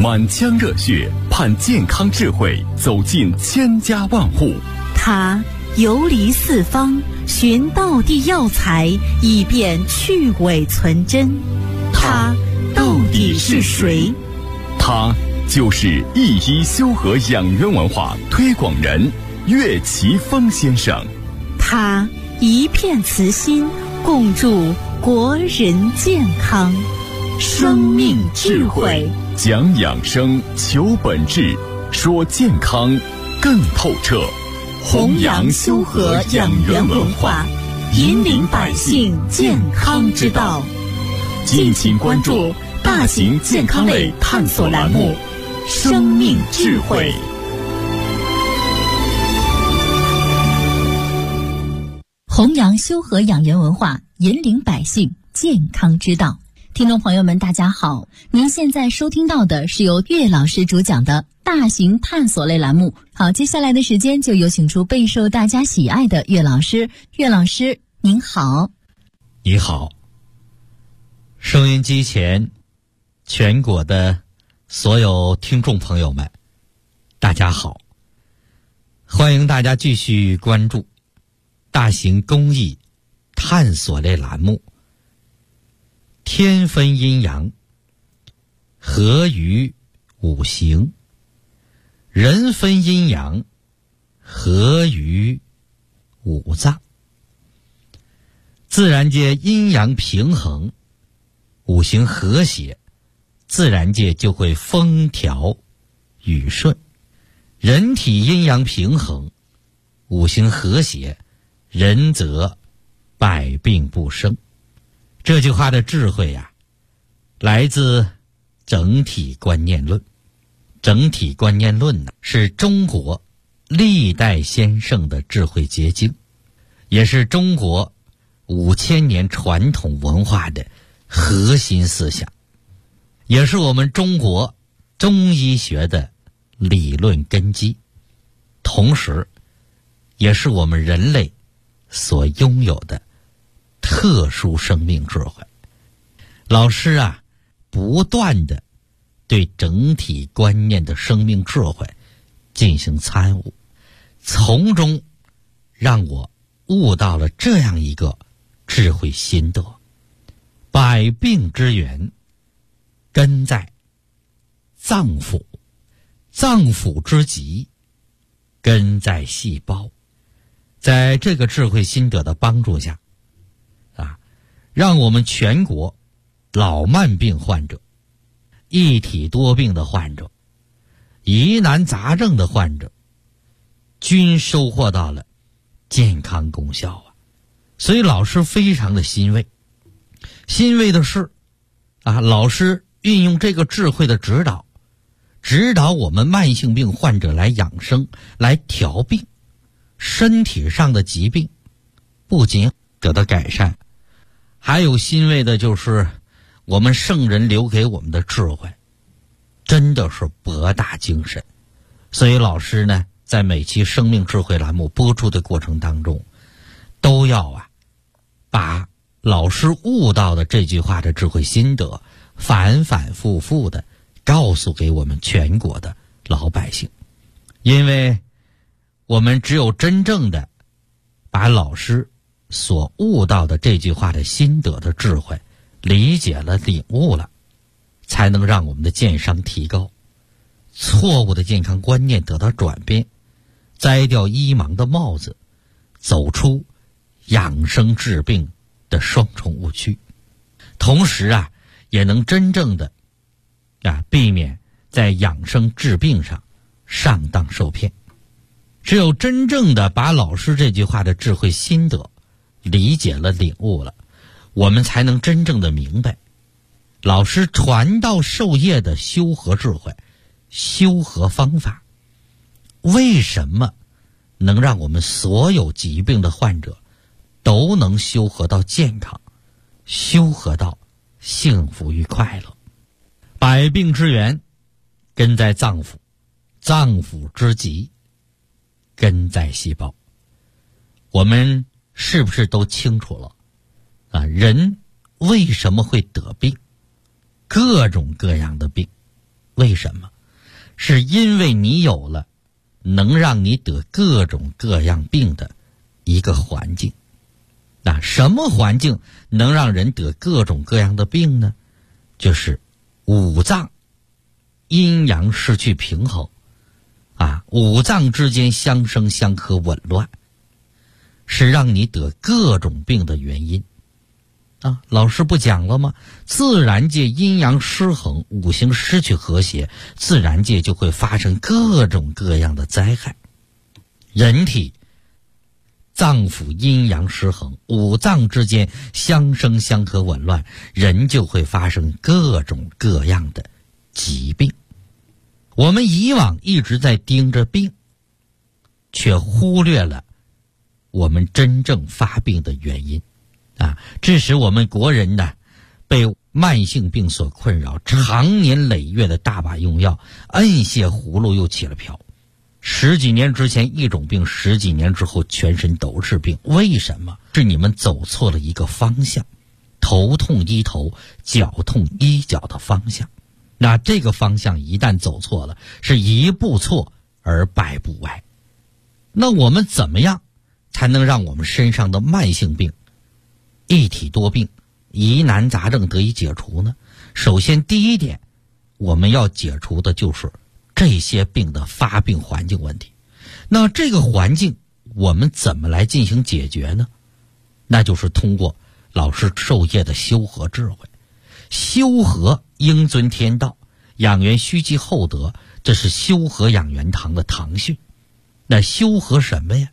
满腔热血盼健康智慧走进千家万户。 他游离四方，寻道地药材，以便去伪存真。他到底是谁？ 他就是一一修和养元文化推广人岳奇峰先生。 他一片慈心，共筑国人健康。生命智慧， 讲养生，求本质，说健康更透彻。 弘扬修和养元文化，引领百姓健康之道。敬请关注大型健康类探索栏目《生命智慧》。 弘扬修和养元文化，引领百姓健康之道。听众朋友们，大家好，您现在收听到的是由岳老师主讲的大型探索类栏目。好，接下来的时间就有请出备受大家喜爱的岳老师。岳老师您好。 你好，收音机前全国的所有听众朋友们，大家好，欢迎大家继续关注大型公益探索类栏目天分阴阳，合于五行；人分阴阳，合于五脏。自然界阴阳平衡，五行和谐，自然界就会风调雨顺。人体阴阳平衡，五行和谐，人则百病不生。这句话的智慧呀，来自整体观念论。整体观念论呢，是中国历代先圣的智慧结晶，也是中国5000年传统文化的核心思想，也是我们中国中医学的理论根基，同时也是我们人类所拥有的特殊生命智慧。老师啊，不断的对整体观念的生命智慧进行参悟，从中让我悟到了这样一个智慧心得：百病之源根在脏腑，脏腑之极根在细胞。在这个智慧心得的帮助下让我们全国老慢病患者、一体多病的患者、疑难杂症的患者均收获到了健康功效啊！所以老师非常的欣慰。欣慰的是老师运用这个智慧的指导我们慢性病患者来养生，来调病，身体上的疾病不仅得到改善，还有欣慰的就是我们圣人留给我们的智慧真的是博大精深。所以老师呢，在每期生命智慧栏目播出的过程当中，都要把老师悟到的这句话的智慧心得反反复复的告诉给我们全国的老百姓。因为我们只有真正的把老师所悟到的这句话的心得的智慧理解了、领悟了，才能让我们的健商提高，错误的健康观念得到转变，摘掉医盲的帽子，走出养生治病的双重误区，同时也能真正的避免在养生治病上上当受骗。只有真正的把老师这句话的智慧心得理解了、领悟了，我们才能真正的明白老师传道授业的修和智慧、修和方法，为什么能让我们所有疾病的患者都能修和到健康，修和到幸福与快乐。百病之源根在脏腑，脏腑之极根在细胞。我们是不是都清楚了人为什么会得病？各种各样的病为什么？是因为你有了能让你得各种各样病的一个环境。那什么环境能让人得各种各样的病呢？就是五脏阴阳失去平衡五脏之间相生相克紊乱，是让你得各种病的原因老师不讲了吗？自然界阴阳失衡，五行失去和谐，自然界就会发生各种各样的灾害。人体脏腑阴阳失衡，五脏之间相生相克紊乱，人就会发生各种各样的疾病。我们以往一直在盯着病，却忽略了我们真正发病的原因致使我们国人呢被慢性病所困扰，长年累月的大把用药，摁下葫芦又起了瓢。10几年之前一种病，10几年之后全身都是病。为什么？是你们走错了一个方向，头痛医头，脚痛医脚的方向。那这个方向一旦走错了，是一步错而百步歪。那我们怎么样才能让我们身上的慢性病、一体多病、疑难杂症得以解除呢？首先第一点，我们要解除的就是这些病的发病环境问题。那这个环境我们怎么来进行解决呢？那就是通过老师授业的修和智慧。修和应遵天道，养元须积厚德，这是修和养元堂的堂训。那修和什么呀？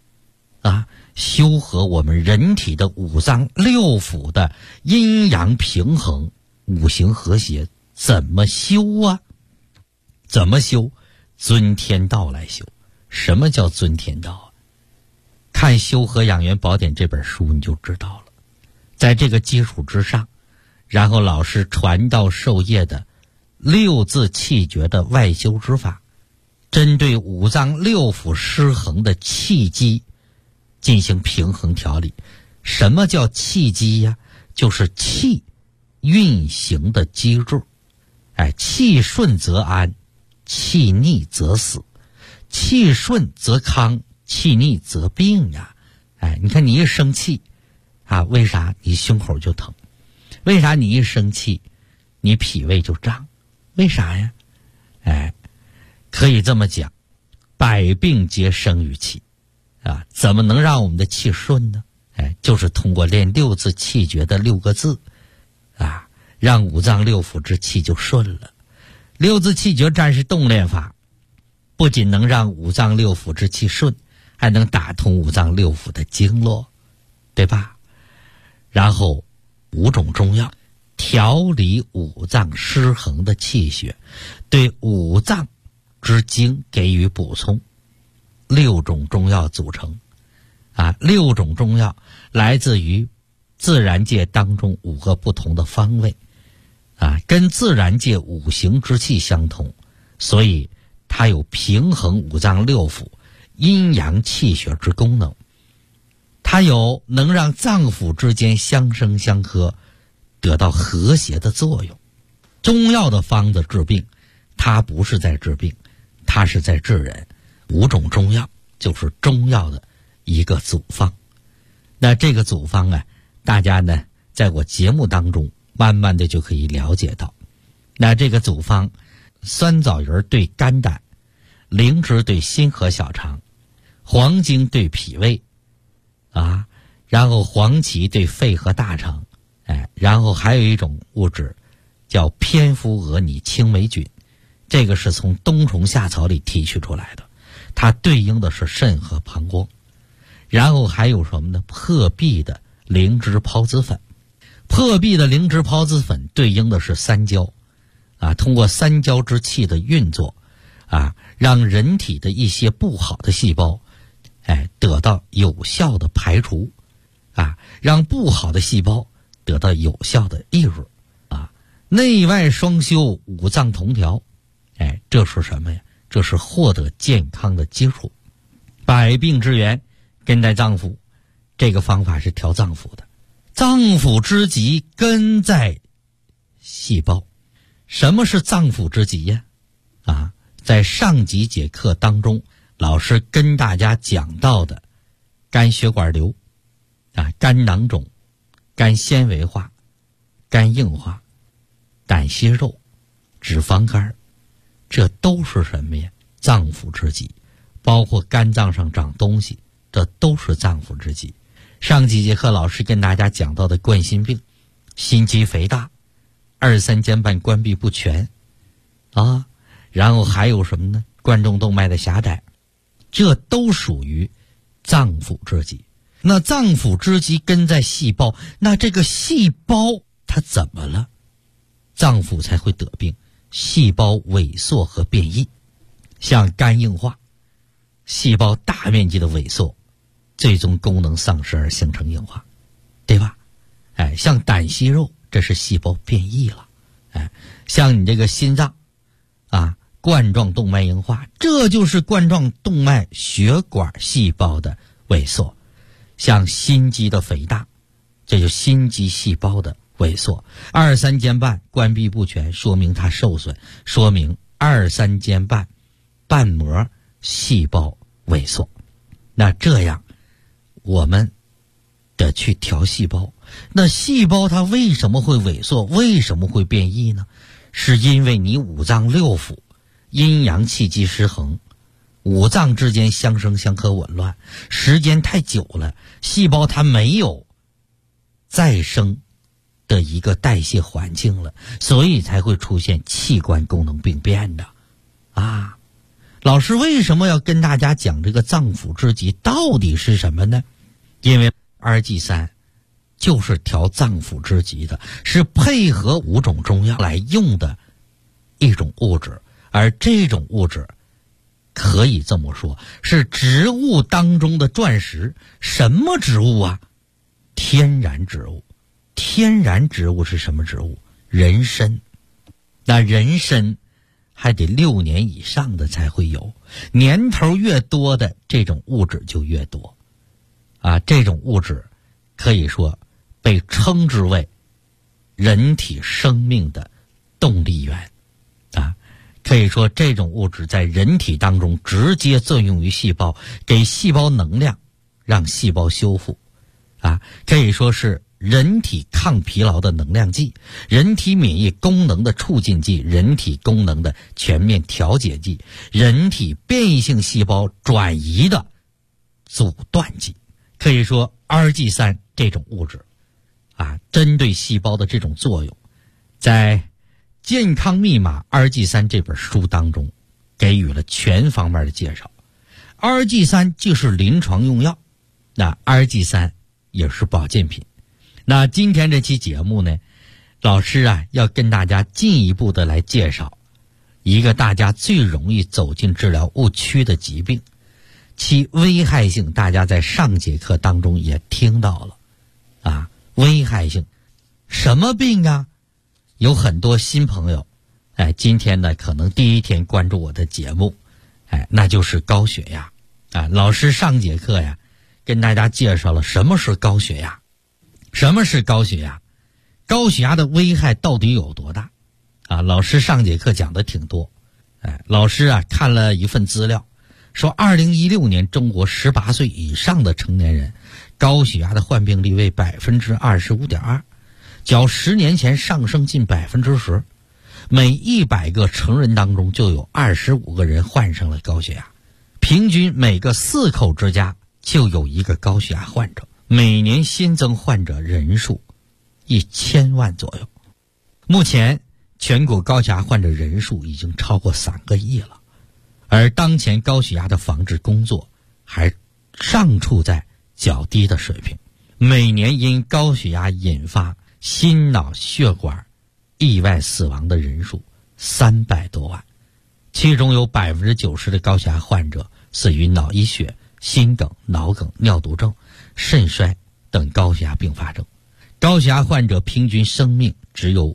修和我们人体的五脏六腑的阴阳平衡，五行和谐。怎么修啊？怎么修？遵天道来修。什么叫遵天道看《修和养元宝典》这本书你就知道了。在这个基础之上，然后老师传道授业的6字气诀的外修之法，针对五脏六腑失衡的气机进行平衡调理。什么叫气机呀？就是气运行的机制。气顺则安，气逆则死。气顺则康，气逆则病呀。你看你一生气为啥你胸口就疼？为啥你一生气你脾胃就胀？为啥呀？可以这么讲，百病皆生于气怎么能让我们的气顺呢？就是通过练6字气诀的6个字让五脏六腑之气就顺了。6字气诀战士动练法不仅能让五脏六腑之气顺，还能打通五脏六腑的经络，对吧？然后5种中药调理五脏失衡的气血，对五脏之精给予补充。6种中药组成6种中药来自于自然界当中5个不同的方位跟自然界五行之气相同，所以它有平衡五脏六腑阴阳气血之功能，它有能让脏腑之间相生相克得到和谐的作用。中药的方子治病，它不是在治病，它是在治人。5种中药就是中药的一个组方。那这个组方大家呢在我节目当中慢慢的就可以了解到。那这个组方，酸枣仁对肝胆，灵芝对心和小肠，黄精对脾胃然后黄芪对肺和大肠然后还有一种物质叫蝙蝠蛾拟青霉菌，这个是从冬虫夏草里提取出来的，它对应的是肾和膀胱。然后还有什么呢？破壁的灵芝孢子粉。破壁的灵芝孢子粉对应的是三焦通过三焦之气的运作让人体的一些不好的细胞得到有效的排除让不好的细胞得到有效的抑制内外双修，五脏同调这是什么呀？这是获得健康的基础。百病之源根在脏腑，这个方法是调脏腑的。脏腑之疾根在细胞， 什么是脏腑之疾呀？在上几节课当中，老师跟大家讲到的肝血管瘤肝囊肿、肝纤维化、肝硬化、胆息肉、脂肪肝，这都是什么呀？脏腑之疾。包括肝脏上长东西，这都是脏腑之疾。上几节课老师跟大家讲到的冠心病、心肌肥大、二三尖瓣关闭不全然后还有什么呢？冠状动脉的狭窄，这都属于脏腑之疾。那脏腑之疾根在细胞，那这个细胞它怎么了？脏腑才会得病，细胞萎缩和变异，像肝硬化，细胞大面积的萎缩，最终功能丧失而形成硬化，对吧？像胆息肉，这是细胞变异了。像你这个心脏冠状动脉硬化，这就是冠状动脉血管细胞的萎缩。像心肌的肥大，这就心肌细胞的萎缩。二三尖瓣关闭不全，说明它受损，说明二三尖瓣瓣膜细胞萎缩。那这样我们得去调细胞。那细胞它为什么会萎缩，为什么会变异呢？是因为你五脏六腑阴阳气机失衡，五脏之间相生相克紊乱，时间太久了，细胞它没有再生的一个代谢环境了，所以才会出现器官功能病变的老师为什么要跟大家讲这个脏腑之疾到底是什么呢？因为2G3就是调脏腑之疾的，是配合5种中药来用的一种物质，而这种物质可以这么说是植物当中的钻石。什么植物啊？天然植物。天然植物是什么植物？人参。那人参还得6年以上的才会有，年头越多的这种物质就越多这种物质可以说被称之为人体生命的动力源可以说这种物质在人体当中直接作用于细胞，给细胞能量，让细胞修复可以说是人体抗疲劳的能量剂，人体免疫功能的促进剂，人体功能的全面调节剂，人体变异性细胞转移的阻断剂。可以说 2G3 这种物质针对细胞的这种作用，在健康密码 2G3 这本书当中给予了全方面的介绍。 2G3 就是临床用药，那 2G3 也是保健品。那今天这期节目呢，老师要跟大家进一步的来介绍一个大家最容易走进治疗误区的疾病，其危害性大家在上节课当中也听到了危害性什么病有很多新朋友今天呢可能第一天关注我的节目那就是高血压老师上节课跟大家介绍了什么是高血压。什么是高血压？高血压的危害到底有多大老师上节课讲的挺多老师看了一份资料，说2016年中国18岁以上的成年人高血压的患病率为 25.2%， 较10年前上升近 10%， 每100个成人当中就有25个人患上了高血压，平均每个4口之家就有一个高血压患者，每年新增患者人数1000万左右。目前全国高血压患者人数已经超过3个亿了，而当前高血压的防治工作还尚处在较低的水平，每年因高血压引发心脑血管意外死亡的人数300多万，其中有 90% 的高血压患者死于脑溢血、心梗、脑梗、尿毒症、肾衰等高血压并发症。高血压患者平均生命只有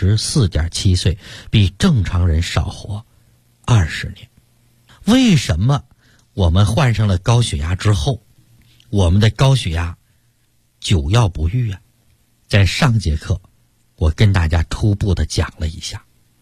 54.7 岁，比正常人少活20年。为什么我们患上了高血压之后，我们的高血压久药不愈在上节课我跟大家初步的讲了一下，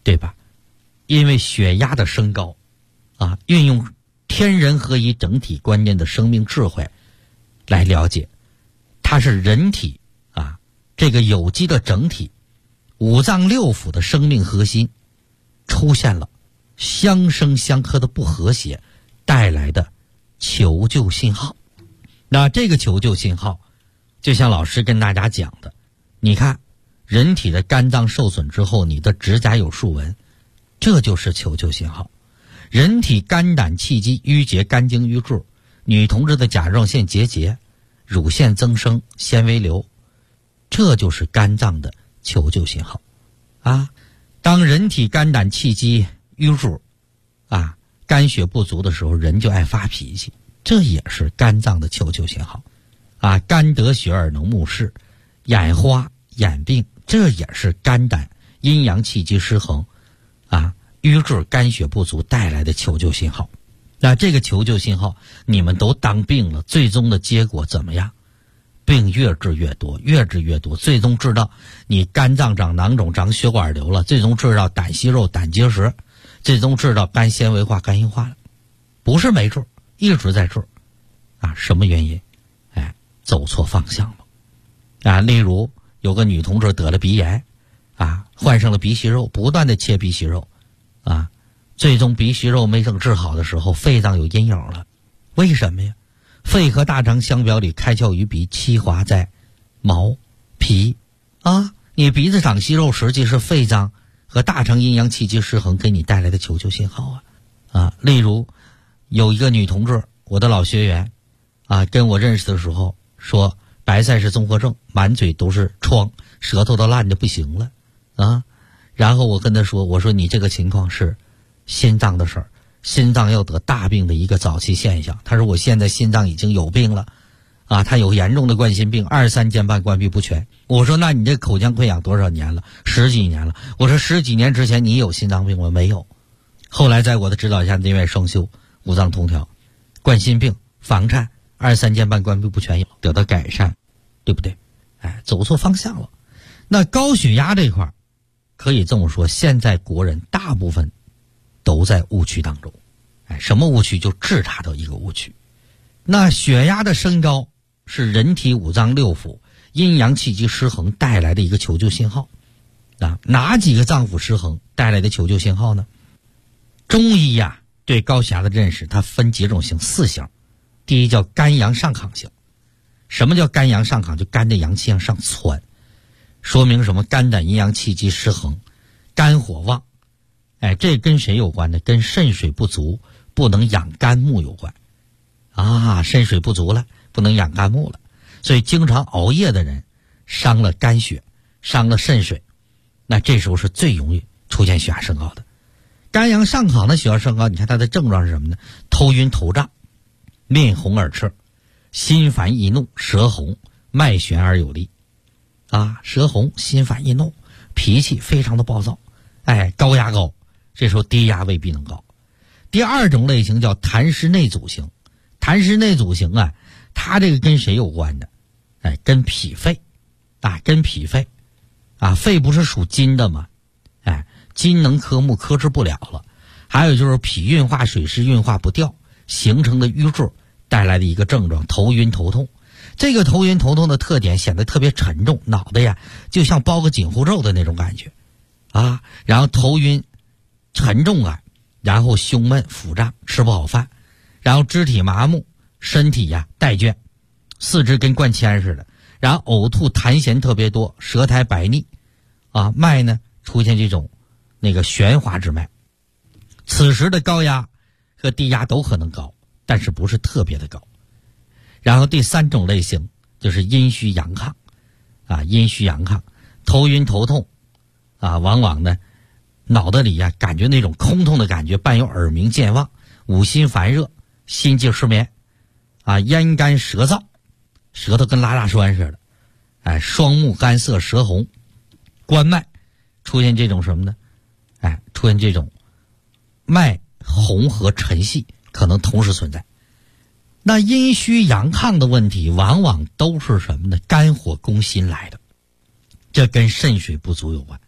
对吧？因为血压的升高啊，运用天人合一整体观念的生命智慧来了解，它是人体啊这个有机的整体五脏六腑的生命核心出现了相生相克的不和谐带来的求救信号。那这个求救信号就像老师跟大家讲的，你看人体的肝脏受损之后，你的指甲有竖纹，这就是求救信号。人体肝胆气机淤结，肝经淤注，女同志的甲状腺结节，乳腺增生，纤维瘤，这就是肝脏的求救信号啊。当人体肝胆气机淤注啊，肝血不足的时候，人就爱发脾气，这也是肝脏的求救信号啊。肝得血而能目视，眼花眼病，这也是肝胆阴阳气机失衡啊，淤注肝血不足带来的求救信号。那这个求救信号你们都当病了，最终的结果怎么样？病越治越多，越治越多，最终治到你肝脏长囊肿，长血管瘤了，最终治到胆息肉，胆结石，最终治到肝纤维化，肝硬化了。不是没治，一直在治啊。什么原因？走错方向了啊。例如有个女同志得了鼻炎啊，患上了鼻息肉，不断的切鼻息肉啊，最终鼻息肉没整治好的时候，肺脏有阴影了。为什么呀？肺和大肠相表里，开窍于鼻，气滑在毛皮啊。你鼻子长息肉，实际是肺脏和大肠阴阳气机失衡给你带来的求救信号啊。例如有一个女同志，我的老学员啊，跟我认识的时候说白塞氏综合症，满嘴都是疮，舌头都烂得不行了啊。然后我跟她说，我说你这个情况是心脏的事儿，心脏要得大病的一个早期现象。她说我现在心脏已经有病了啊，她有严重的冠心病，23间瓣关闭不全。我说那你这口腔溃疡多少年了？10几年了。我说10几年之前你有心脏病吗？没有。后来在我的指导下内外双修，五脏通调，冠心病、房颤、23间瓣关闭不全得到改善，对不对？走错方向了。那高血压这块可以这么说，现在国人大部分都在误区当中。什么误区？就治查到一个误区。那血压的升高是人体五脏六腑阴阳气机失衡带来的一个求救信号啊。哪几个脏腑失衡带来的求救信号呢？中医呀，对高血压的认识它分几种型，4型。第一叫肝阳上亢型。什么叫肝阳上亢？就肝的阳气向上窜，说明什么？肝胆阴阳气机失衡，肝火旺。这跟谁有关呢？跟肾水不足，不能养肝木有关啊。肾水不足了，不能养肝木了，所以经常熬夜的人伤了肝血，伤了肾水，那这时候是最容易出现血压升高的。肝阳上亢的血压升高，你看它的症状是什么呢？头晕头胀，面红耳赤，心烦易怒，舌红，脉弦而有力啊。舌红，心烦易怒，脾气非常的暴躁，高压高，这时候低压未必能高。第二种类型叫痰湿内阻型。痰湿内阻型啊，它这个跟谁有关的？跟脾肺啊，跟脾肺啊。肺不是属金的吗？金能克木，克制不了了。还有就是脾运化水湿运化不掉形成的淤注带来的一个症状，头晕头痛。这个头晕头痛的特点显得特别沉重，脑袋呀就像包个紧箍咒的那种感觉啊。然后头晕沉重感，然后胸闷腹胀，吃不好饭，然后肢体麻木，身体呀带倦，四肢跟灌铅似的，然后呕吐痰涎特别多，舌苔白腻啊。脉呢出现这种那个旋滑之脉。此时的高压和低压都可能高，但是不是特别的高。然后第三种类型就是阴虚阳亢啊。阴虚阳亢，头晕头痛啊，往往呢脑袋里呀感觉那种空洞的感觉，伴有耳鸣健忘，五心烦热，心悸失眠啊，咽干舌燥，舌头跟拉大栓似的，双目干涩，舌红，关脉出现这种什么呢？出现这种脉红和沉细可能同时存在。那阴虚阳亢的问题往往都是什么呢？肝火攻心来的，这跟肾水不足有关。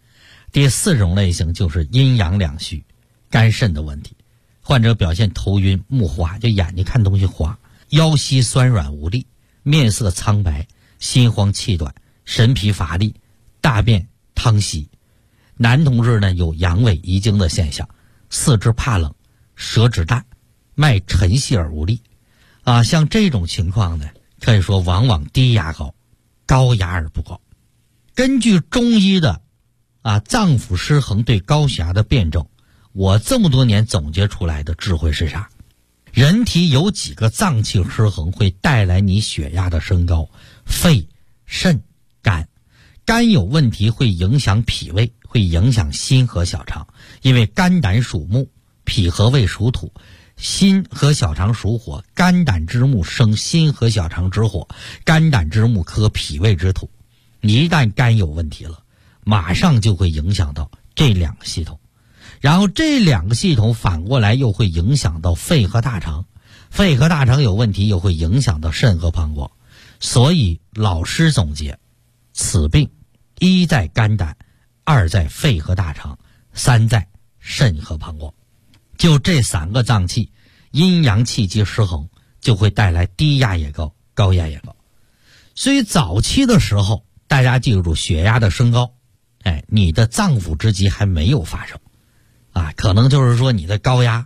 第4种类型就是阴阳两虚、肝肾的问题，患者表现头晕、目花，就眼睛看东西花，腰膝酸软无力，面色苍白，心慌气短，神疲乏力，大便溏稀。男同志呢有阳痿遗精的现象，四肢怕冷，舌质淡，脉沉细而无力。像这种情况呢，可以说往往低压高，高压而不高。根据中医的脏腑失衡对高血压的辩证，我这么多年总结出来的智慧是啥？人体有几个脏器失衡会带来你血压的升高？肺、肾、肝。肝有问题会影响脾胃，会影响心和小肠，因为肝胆属木，脾和胃属土，心和小肠属火，肝胆之木生心和小肠之火，肝胆之木克脾胃之土。一旦肝有问题了，马上就会影响到这2个系统，然后这2个系统反过来又会影响到肺和大肠，肺和大肠有问题又会影响到肾和膀胱。所以老师总结，此病1在肝胆，2在肺和大肠，3在肾和膀胱。就这3个脏器阴阳气机失衡，就会带来低压也高，高压也高。所以早期的时候大家记住，血压的升高你的脏腑之疾还没有发生可能就是说你的高压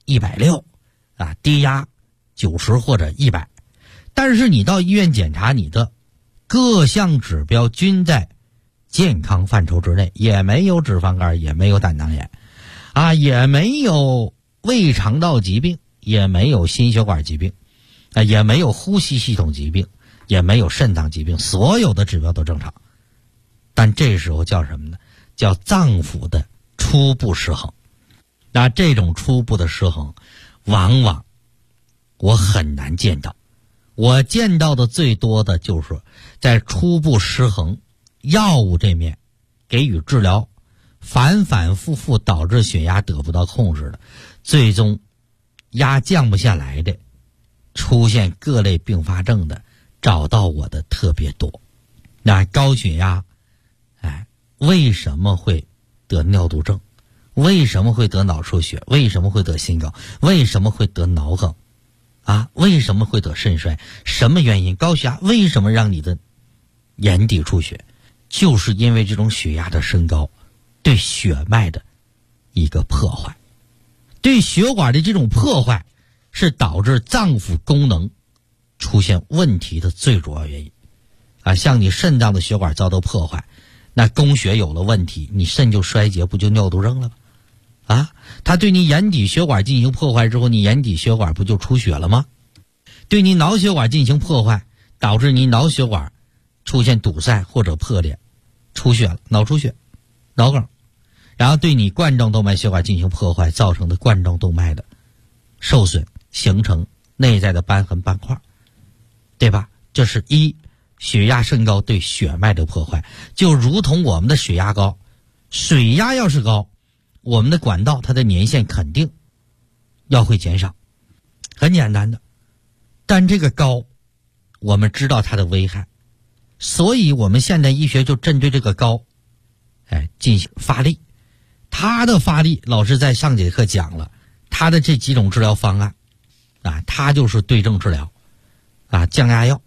160低压90或者100，但是你到医院检查，你的各项指标均在健康范畴之内，也没有脂肪肝，也没有胆囊炎也没有胃肠道疾病，也没有心血管疾病也没有呼吸系统疾病，也没有肾脏疾病，所有的指标都正常。但这时候叫什么呢？叫脏腑的初步失衡。那这种初步的失衡往往我很难见到，我见到的最多的就是在初步失衡药物这面给予治疗，反反复复导致血压得不到控制的，最终压降不下来的，出现各类并发症的，找到我的特别多。那高血压为什么会得尿毒症？为什么会得脑出血？为什么会得心梗？为什么会得脑梗为什么会得肾衰？什么原因？高血压为什么让你的眼底出血？就是因为这种血压的升高对血脉的一个破坏，对血管的这种破坏是导致脏腑功能出现问题的最主要原因像你肾脏的血管遭到破坏，那供血有了问题，你肾就衰竭，不就尿毒症了吗？它对你眼底血管进行破坏之后，你眼底血管不就出血了吗？对你脑血管进行破坏，导致你脑血管出现堵塞或者破裂，出血了，脑出血、脑梗。然后对你冠状动脉血管进行破坏，造成的冠状动脉的受损，形成内在的瘢痕斑块，对吧？这是血压升高对血脉的破坏。就如同我们的血压高，水压要是高，我们的管道它的年限肯定要会减少，很简单的。但这个高我们知道它的危害，所以我们现代医学就针对这个高进行发力。它的发力老师在上节课讲了，它的这几种治疗方案它就是对症治疗降压药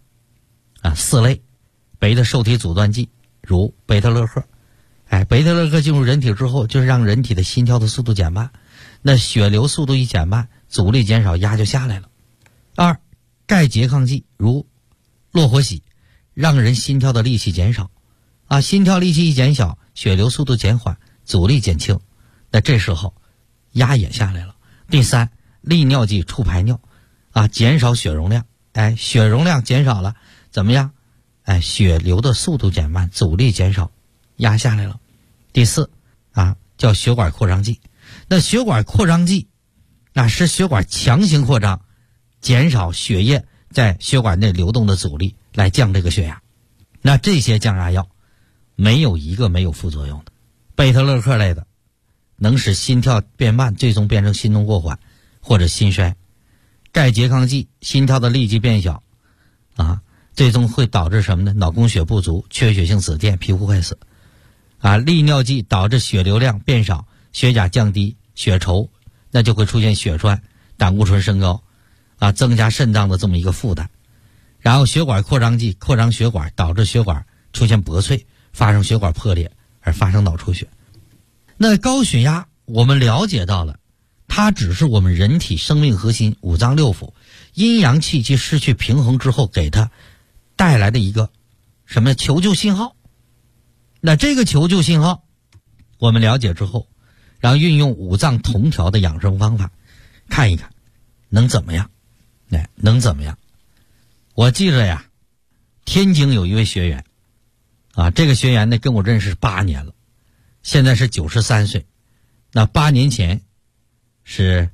4类，贝塔受体阻断剂如贝塔乐克贝塔乐克进入人体之后，就是让人体的心跳的速度减慢，那血流速度一减慢，阻力减少，压就下来了。2钙拮抗剂如洛活喜，让人心跳的力气减少心跳力气一减小，血流速度减缓，阻力减轻，那这时候压也下来了。第3利尿剂促排尿减少血容量血容量减少了怎么样血流的速度减慢，阻力减少，压下来了。第4叫血管扩张剂。那血管扩张剂使血管强行扩张，减少血液在血管内流动的阻力，来降这个血压。那这些降压药没有一个没有副作用的。贝塔乐克类的能使心跳变慢，最终变成心动过缓或者心衰。钙拮抗剂心跳的力气变小最终会导致什么呢？脑供血不足，缺血性紫癜，皮肤坏死利尿剂导致血流量变少，血钾降低，血稠，那就会出现血栓，胆固醇升高，增加肾脏的这么一个负担。然后血管扩张剂扩张血管，导致血管出现薄脆，发生血管破裂而发生脑出血。那高血压我们了解到了，它只是我们人体生命核心五脏六腑阴阳气机失去平衡之后给它带来的一个什么求救信号。那这个求救信号我们了解之后，然后运用五脏同调的养生方法，看一看能怎么样，能怎么样。我记着呀，天津有一位学员这个学员呢跟我认识8年了，现在是93岁，那8年前是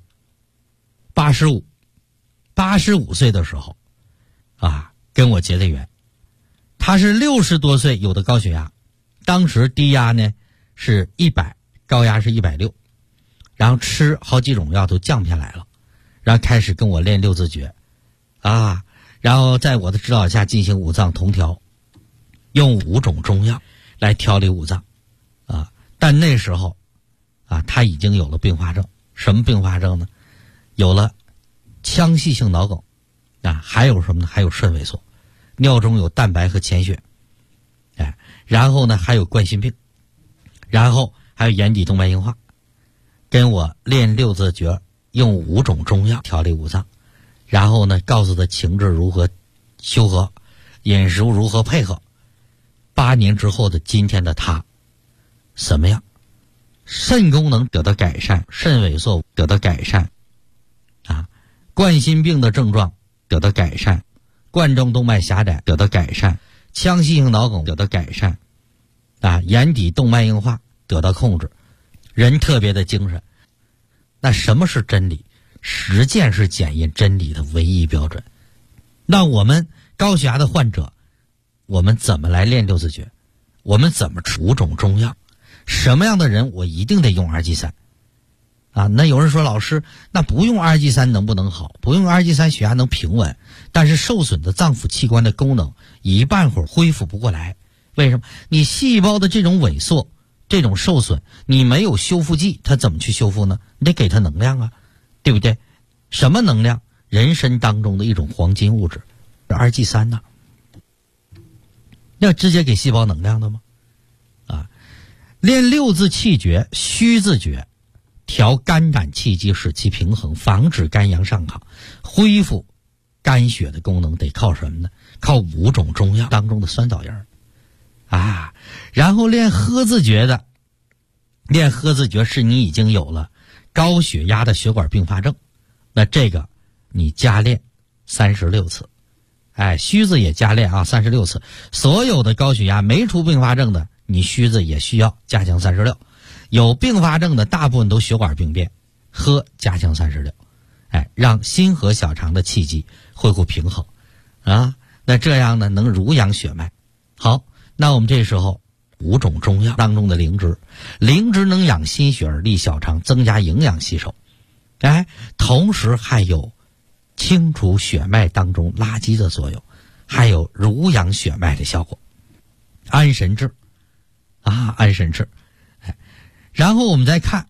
85岁的时候跟我结的缘。他是60多岁有的高血压，当时低压呢是100，高压是160，然后吃好几种药都降不下来了，然后开始跟我练六字诀然后在我的指导下进行五脏同调，用5种中药来调理五脏但那时候他已经有了并发症。什么并发症呢？有了腔隙性脑梗还有什么呢？还有肾萎缩，尿中有蛋白和潜血然后呢还有冠心病，然后还有眼底动脉硬化。跟我练六字诀，用5种中药调理五脏，然后呢告诉他情志如何修和，饮食如何配合。8年之后的今天的他什么样？肾功能得到改善，肾萎缩得到改善冠心病的症状得到改善，冠状动脉狭窄得到改善，腔隙性脑梗得到改善眼底动脉硬化得到控制，人特别的精神。那什么是真理？实践是检验真理的唯一标准。那我们高血压的患者，我们怎么来练六字诀？我们怎么吃5种中药？什么样的人我一定得用2G3那有人说老师，那不用2G3能不能好？不用2G3血压能平稳，但是受损的脏腑器官的功能一半会儿恢复不过来。为什么？你细胞的这种萎缩，这种受损，你没有修复剂，它怎么去修复呢？你得给它能量对不对？什么能量？人参当中的一种黄金物质2G3要直接给细胞能量的吗？练6字气诀、虚字诀，调肝胆气机，使其平衡，防止肝阳上亢，恢复肝血的功能，得靠什么呢？靠5种中药当中的酸枣仁然后练喝字诀的，练喝字诀是你已经有了高血压的血管并发症，那这个你加练36次，虚字也加练36次。所有的高血压没出并发症的，你虚字也需要加强36，有并发症的大部分都血管病变，喝加强36，让心和小肠的气机恢复平衡那这样呢能濡养血脉。好，那我们这时候5种中药当中的灵芝，灵芝能养心血而利小肠，增加营养吸收，同时还有清除血脉当中垃圾的作用，还有濡养血脉的效果。安神志安神志然后我们再看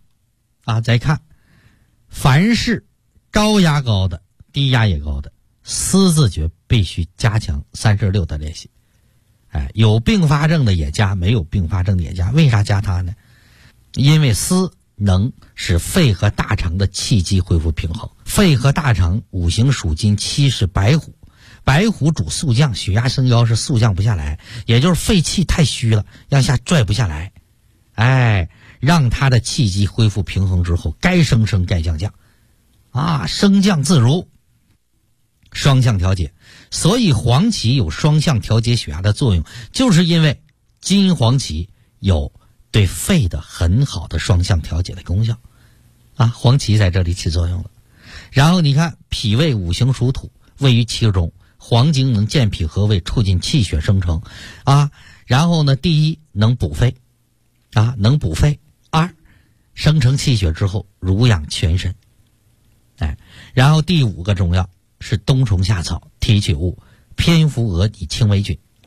凡是高压高的、低压也高的，思字诀必须加强36的练习。有并发症的也加，没有并发症的也加。为啥加它呢？因为思能使肺和大肠的气机恢复平衡。肺和大肠五行属金，气是白虎，白虎主速降，血压升高是速降不下来，也就是肺气太虚了，让下拽不下来。让它的气机恢复平衡之后，该升升该降降升降自如，双向调节。所以黄芪有双向调节血压的作用，就是因为金黄芪有对肺的很好的双向调节的功效黄芪在这里起作用了。然后你看脾胃五行属土，位于其中，黄精能健脾和胃，促进气血生成然后呢，第一能补肺能补肺；2生成气血之后濡养全身。然后第5个中药是冬虫夏草、提取物、蝙蝠蛾以清为菌。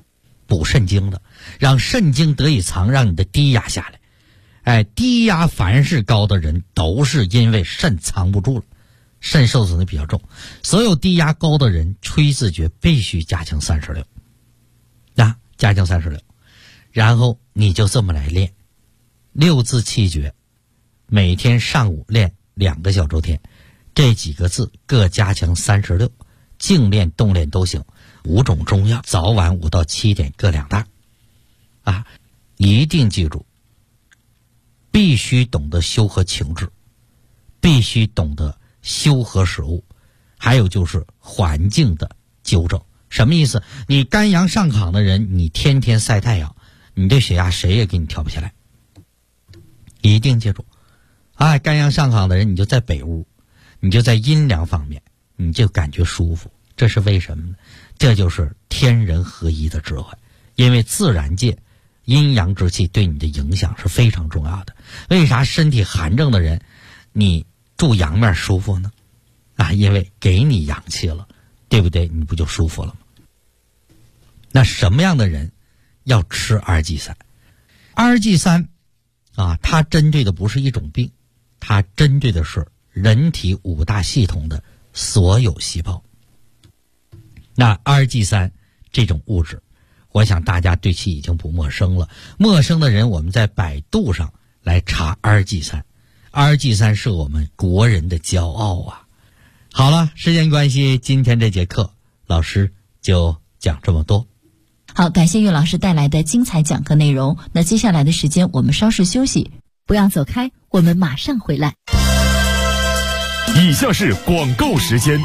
补肾精的，让肾精得以藏，让你的低压下来。低压凡是高的人都是因为肾藏不住了，肾受损的比较重。所有低压高的人吹自觉必须加强36，加强36，然后你就这么来练6字气诀，每天上午练2个小周天，这几个字各加强36，静练动练都行。5种中药，早晚5到7点各2袋一定记住，必须懂得修和情志，必须懂得修和食物，还有就是环境的纠正。什么意思？你肝阳上亢的人，你天天晒太阳，你这血压谁也给你调不下来。一定记住肝阳上亢的人，你就在北屋，你就在阴凉方面，你就感觉舒服。这是为什么呢？这就是天人合一的智慧。因为自然界阴阳之气对你的影响是非常重要的。为啥身体寒症的人你住阳面舒服呢？因为给你阳气了，对不对？你不就舒服了吗？那什么样的人要吃2G3？2G3它针对的不是一种病，它针对的是人体5大系统的所有细胞。那2G3这种物质，我想大家对其已经不陌生了。陌生的人，我们在百度上来查2G3，2G3是我们国人的骄傲啊。好了，时间关系，今天这节课老师就讲这么多。 好，感谢岳老师带来的精彩讲课内容。那接下来的时间我们稍事休息，不要走开，我们马上回来。 以下是广告时间。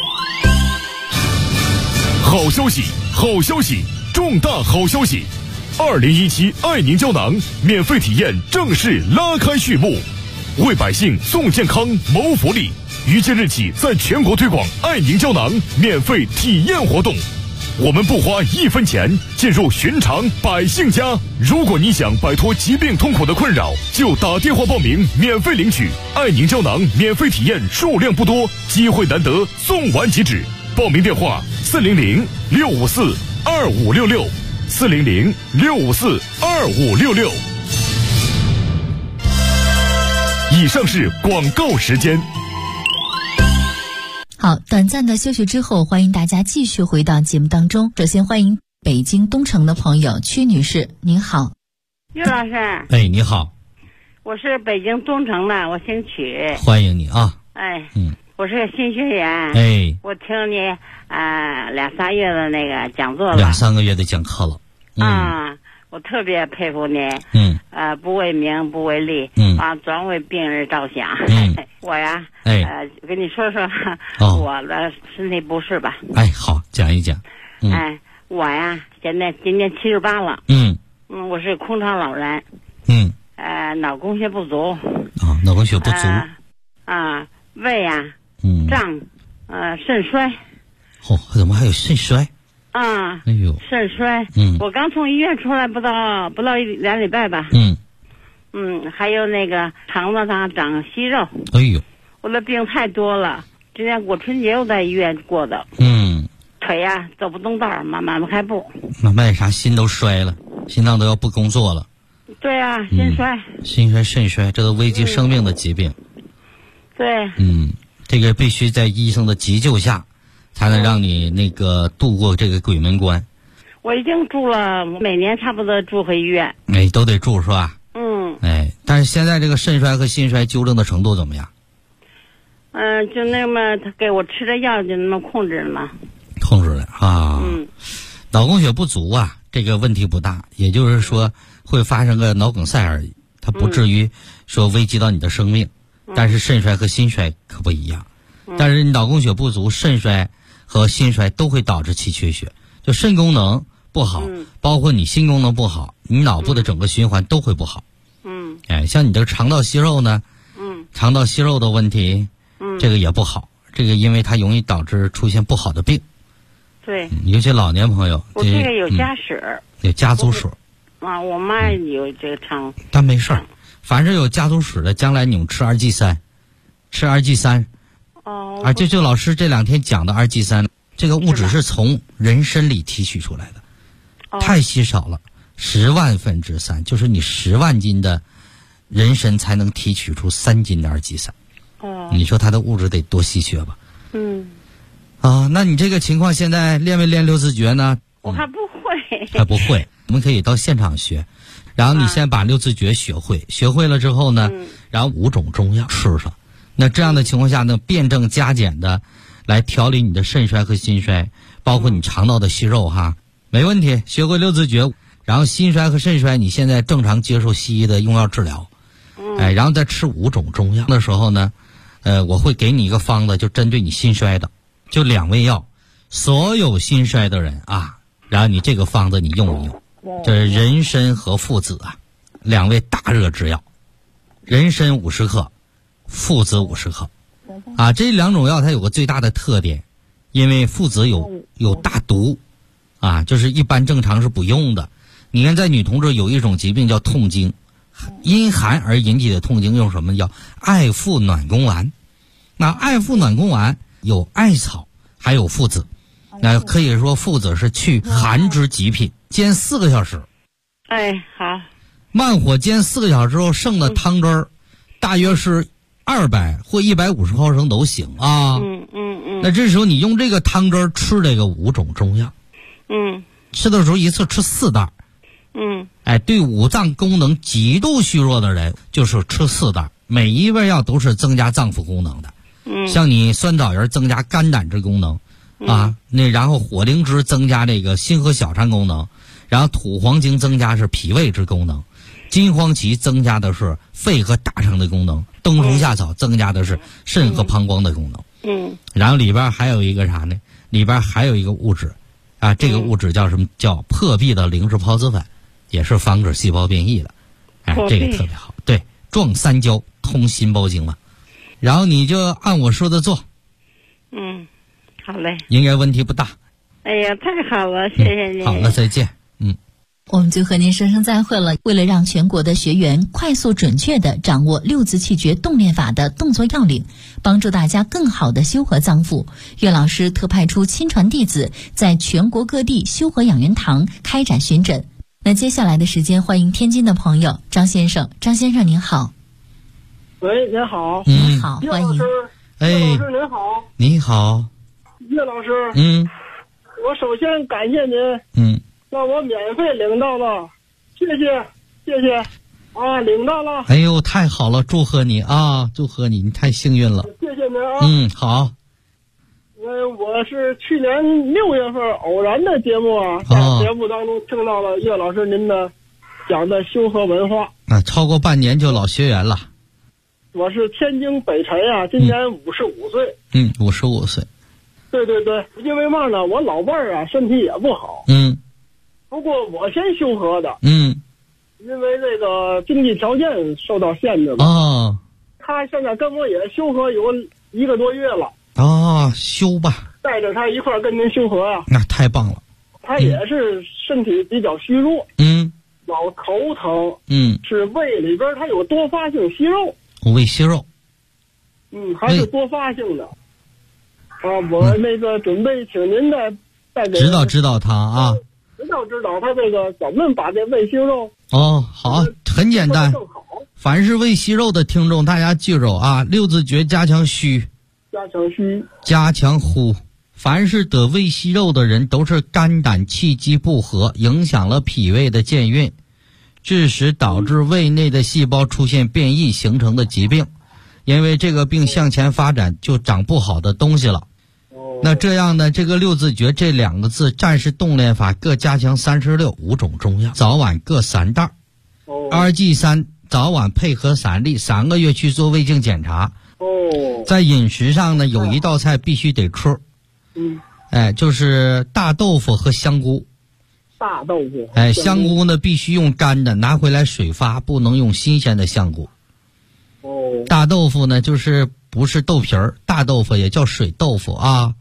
好消息，好消息，重大好消息！2017爱宁胶囊免费体验正式拉开序幕，为百姓送健康谋福利。于今日起，在全国推广爱宁胶囊免费体验活动。我们不花1分钱，进入寻常百姓家。如果你想摆脱疾病痛苦的困扰，就打电话报名，免费领取爱宁胶囊免费体验，数量不多，机会难得，送完即止。报名电话400-654-2566，400-654-2566。以上是广告时间。 好，短暂的休息之后，欢迎大家继续回到节目当中。首先欢迎北京东城的朋友曲女士，您好。 岳老师。 你好。 我是北京东城的，我姓曲。 欢迎你啊。 我是个新学员。我听你2-3月的那个讲座了 ，2-3个月的讲课了。 我特别佩服你。不为名不为利，专为病人着想。我呀，跟你说说我的身体不适吧。 好，讲一讲。 我呀，今年78了。我是空巢老人。脑供血不足。 脑供血不足。 胃呀，胀，肾衰。 怎么还有肾衰？ 肾衰。我刚从医院出来不到2礼拜吧。还有那个肠子上长息肉。我的病太多了，今年过春节我在医院过的。腿呀走不动道，慢慢不开步。 慢啥？心都衰了，心脏都要不工作了。 对啊，心衰。 心衰、肾衰，这都危及生命的疾病。 对。 这个必须在医生的急救下，才能让你那个度过这个鬼门关。 我已经住了，每年差不多住回医院。 都得住是吧？但是现在这个肾衰和心衰纠正的程度怎么样？ 就那么他给我吃的药就那么控制了。 控制了啊。脑供血不足啊，这个问题不大，也就是说会发生个脑梗塞而已，它不至于说危及到你的生命。但是肾衰和心衰可不一样。但是脑供血不足、肾衰和心衰都会导致其缺血，就肾功能不好，包括你心功能不好，你脑部的整个循环都会不好。像你这个肠道息肉呢，肠道息肉的问题，这个也不好，这个因为它容易导致出现不好的病。 对， 尤其老年朋友。 我这个有家史。有家族史。 我妈有这个肠。 但没事儿，凡是有家族史的，将来你们吃2G3，吃2G3。就老师这2天讲的2G3，这个物质是从人参里提取出来的。 太稀少了，10万分之3，就是你10万斤的人参才能提取出3斤的二级三。你说它的物质得多稀缺吧？那你这个情况现在练没练六字诀呢？ 我还不会。 还不会，我们可以到现场学。然后你先把六字诀学会，学会了之后呢，然后5种中药吃上。那这样的情况下呢，辩证加减的来调理你的肾衰和心衰，包括你肠道的息肉哈，没问题。学会六字诀，然后心衰和肾衰你现在正常接受西医的用药治疗，然后再吃5种中药的时候呢，我会给你一个方子，就针对你心衰的，就2味药，所有心衰的人啊，然后你这个方子你用一用。这是人参和附子啊，2味大热之药，人参50克，附子50克，啊，这2种药它有个最大的特点，因为附子有大毒，啊，就是一般正常是不用的。你看，在女同志有一种疾病叫痛经，因寒而引起的痛经，用什么叫艾附暖宫丸？那艾附暖宫丸有艾草，还有附子，那可以说附子是去寒之极品。煎4个小时， 好， 慢火煎4个小时之后，剩的汤汁儿，大约是200或150毫升都行啊。那这时候你用这个汤汁儿吃这个5种中药，吃的时候一次吃4袋，对五脏功能极度虚弱的人，就是吃4袋，每一味药都是增加脏腑功能的。像你酸枣仁增加肝胆之功能。然后火灵芝增加这个心和小肠功能，然后土黄精增加是脾胃之功能，金黄芪增加的是肺和大肠的功能，冬虫夏草增加的是肾和膀胱的功能。然后里边还有一个啥呢？里边还有一个物质，啊，这个物质叫什么？叫破壁的灵芝孢子粉，也是防止细胞变异的。这个特别好。对，壮三焦，通心包经嘛。然后你就按我说的做。 好嘞， 应该问题不大。 哎呀，太好了，谢谢您。 好了，再见。 我们就和您说声再会了。为了让全国的学员快速准确地掌握六字气诀动练法的动作要领，帮助大家更好地修和脏腑，岳老师特派出亲传弟子，在全国各地修和养元堂开展巡诊。那接下来的时间，欢迎天津的朋友张先生。张先生您好。 喂，您好。 您好，欢迎。 岳老师您好。 你好。 岳老师，我首先感谢您，让我免费领到了，谢谢，啊，领到了。 哎呦，太好了，祝贺你啊，祝贺你，你太幸运了。 谢谢您啊。 好。 我是去年6月份偶然的节目在节目当中听到了岳老师您的讲的修和文化。 超过半年就老学员了。 我是天津北辰今年55岁。 55岁。 对，因为嘛呢，我老伴儿身体也不好。不过我先修和的。因为这个经济条件受到限制了。他现在跟我也修和有1个多月了。 修吧。 带着他一块跟您修和那太棒了。 他也是身体比较虚弱。老头疼。是胃里边他有多发性息肉。 胃息肉。 还是多发性的。我那个准备请您再给指导他啊， 指导他这个怎么把这胃息肉。 好，很简单。凡是胃息肉的听众，大家记住啊，六字诀加强虚，加强呼。凡是得胃息肉的人，都是肝胆气机不和，影响了脾胃的健运，致使导致胃内的细胞出现变异形成的疾病。因为这个病向前发展，就长不好的东西了。那这样呢，这个六字诀这2个字战士动练法各加强5种中药，早晚各3袋。2G3早晚配合3粒，3个月去做胃镜检查。在饮食上呢，有一道菜必须得吃。就是大豆腐和香菇。 大豆腐。 香菇呢必须用干的，拿回来水发，不能用新鲜的香菇。大豆腐呢就是不是豆皮儿，大豆腐也叫水豆腐啊。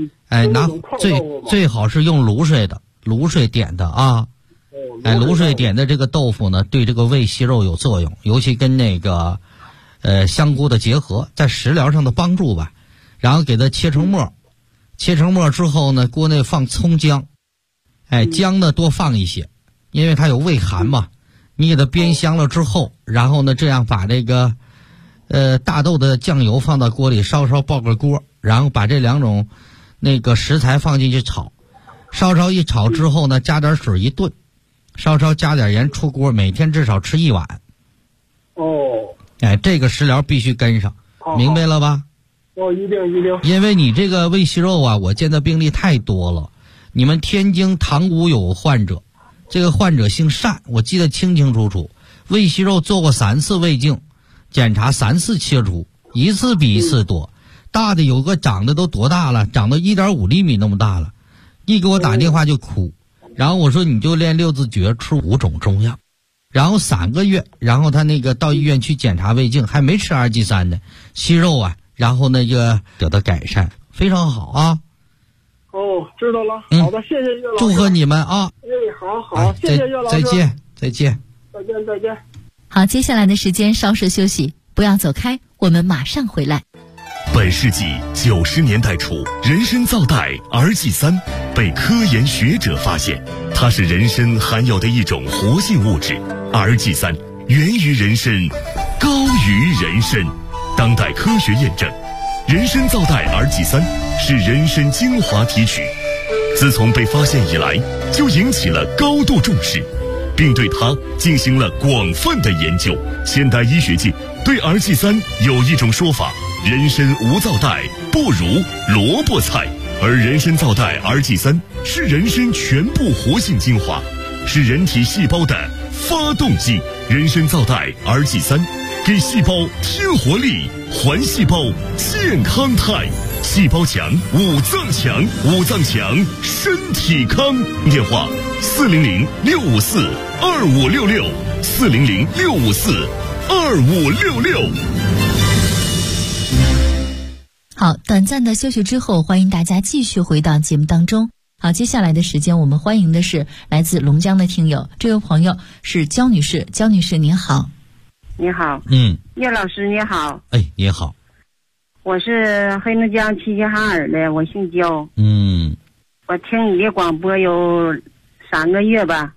最好是用卤水点的啊。卤水点的这个豆腐呢，对这个胃息肉有作用，尤其跟那个香菇的结合，在食疗上的帮助吧。然后给它切成末之后呢，锅内放葱姜， 姜呢多放一些，因为它有胃寒嘛。你给它煸香了之后，然后呢，这样把这个大豆的酱油放到锅里稍爆个锅，然后把这2种那个食材放进去炒，稍一炒之后呢，加点水一炖，稍加点盐出锅，每天至少吃1碗。这个食疗必须跟上，明白了吧？ 一定。 因为你这个胃息肉啊，我见的病例太多了。你们天津塘沽有患者，这个患者姓单，我记得清楚。胃息肉做过3次胃镜，检查3次切除，一次比一次多，大的有个长得都多大了，长到1.5厘米那么大了，一给我打电话就哭。然后我说你就练6字诀，吃5种中药，然后3个月，然后他那个到医院去检查胃镜，还没吃2G3呢，息肉啊，然后那个得到改善，非常好啊。 知道了。好的，谢谢岳老师。 祝贺你们啊！ 好，谢谢岳老师。 再见。 好，接下来的时间稍事休息，不要走开，我们马上回来。 本世纪90年代初，人参皂苷 RG3 被科研学者发现，它是人参含有的一种活性物质。RG3 源于人参，高于人参。当代科学验证，人参皂苷 RG3 是人参精华提取，自从被发现以来，就引起了高度重视，并对它进行了广泛的研究。现代医学界对 RG3 有一种说法：人参无皂苷不如萝卜菜，而人参皂苷 RG3 是人参全部活性精华，是人体细胞的发动机。人参皂苷 RG3 给细胞添活力，还细胞健康态。细胞强，五脏强，五脏强，身体康。电话400-654-2566，400-654-2566。 好，短暂的休息之后，欢迎大家继续回到节目当中。好，接下来的时间我们欢迎的是来自龙江的听友，这位朋友是焦女士。焦女士您好。 你好。岳老师你好。 你好。 我是黑龙江齐齐哈尔的，我姓焦。我听你的广播有3个月吧。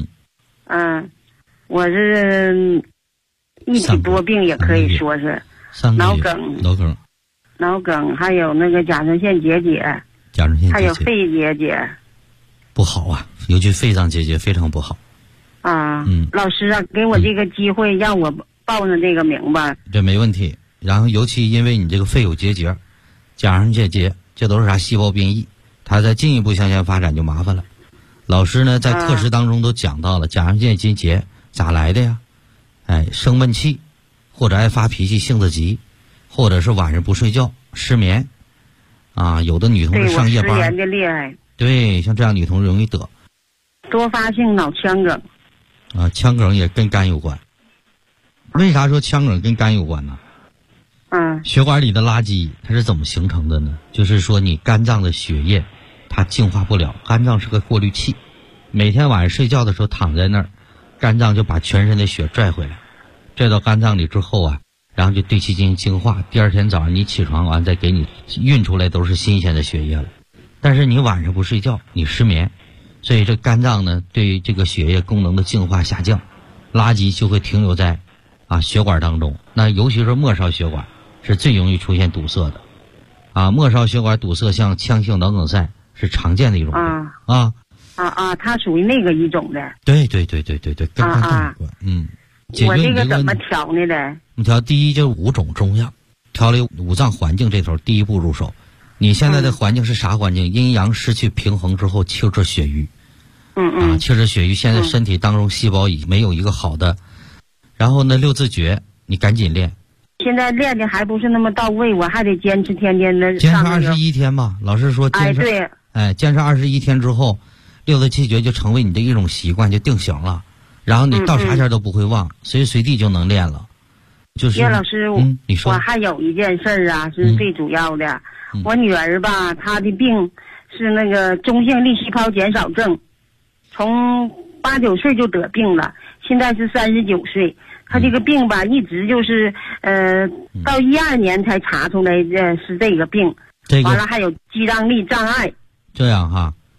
我是一体多病，也可以说是脑梗，还有那个甲状腺结节，还有肺结节。 不好啊，尤其肺脏结节非常不好。 老师啊，给我这个机会让我报上这个名吧。 这没问题。然后尤其因为你这个肺有结节，甲状腺结，这都是啥细胞变异，它再进一步向前发展就麻烦了。老师呢在课时当中都讲到了，甲状腺结节咋来的呀？生闷气，或者爱发脾气，性子急，或者是晚上不睡觉，失眠有的女同志上夜班， 失眠的厉害。 对，像这样女同志容易得多发性脑腔梗。 腔梗也跟肝有关。为啥说腔梗跟肝有关呢？血管里的垃圾它是怎么形成的呢？就是说你肝脏的血液它净化不了，肝脏是个过滤器，每天晚上睡觉的时候躺在那儿，肝脏就把全身的血拽回来，拽到肝脏里之后然后就对其进行净化，第二天早上你起床完再给你运出来都是新鲜的血液了。但是你晚上不睡觉，你失眠，所以这肝脏呢对这个血液功能的净化下降，垃圾就会停留在血管当中。那尤其是末梢血管是最容易出现堵塞的末梢血管堵塞像腔性脑梗塞是常见的一种病它属于那个一种的。 对，跟肝脏有关。 我这个怎么调呢的？ 你调第一就是5种中药，调理五脏环境这头第一步入手。你现在的环境是啥环境？阴阳失去平衡之后气滞血瘀。气滞血瘀，现在身体当中细胞已没有一个好的。然后呢，6字诀你赶紧练。 现在练的还不是那么到位，我还得坚持天天的坚持21天吧。老师说坚持坚持21天之后，6字气诀就成为你的一种习惯，就定型了。然后你到啥前都不会忘，随时随地就能练了。就是岳老师， 你说我还有一件事是最主要的。我女儿吧，她的病是那个中性粒细胞减少症，从8、9岁就得病了，现在是39岁。她这个病吧，一直就是到12年才查出来是这个病。完了还有肌张力障碍。 这样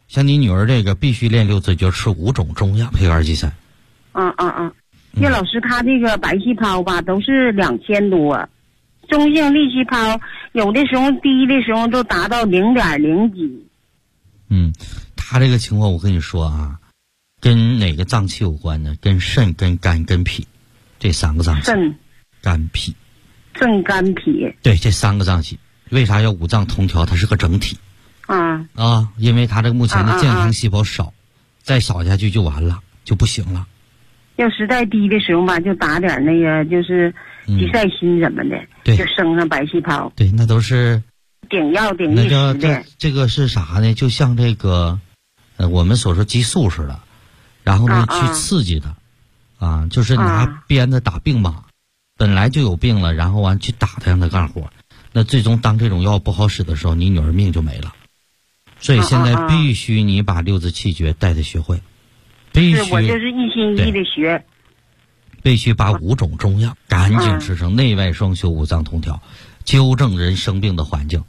像你女儿这个必须练6次诀，吃5种中药配合2剂3。 叶老师，他这个白细胞吧都是2000多，中性粒细胞有的时候低的时候都达到0.0几。 他这个情况我跟你说啊，跟哪个脏器有关呢？跟肾、跟肝、跟脾，这3个脏器。 肾、 肝、脾。 肾、肝、脾。 对，这3个脏器，为啥要5脏同调？它是个整体。因为他这个目前的健康细胞少，再少下去就完了，就不行了。 要实在低的时候吧，就打点那个就是吉赛心什么的，就升上白细胞。 对，那都是顶药顶一时的。 这个是啥呢？就像这个我们所说激素似的，然后呢去刺激它，就是拿鞭子打病马，本来就有病了，然后完去打它让它干活，那最终当这种药不好使的时候，你女儿命就没了。所以现在必须你把6字气诀带她学会，必须我就是一心一意的学， 必须把5种中药赶紧吃成，内外双修，5脏同调，纠正人生病的环境。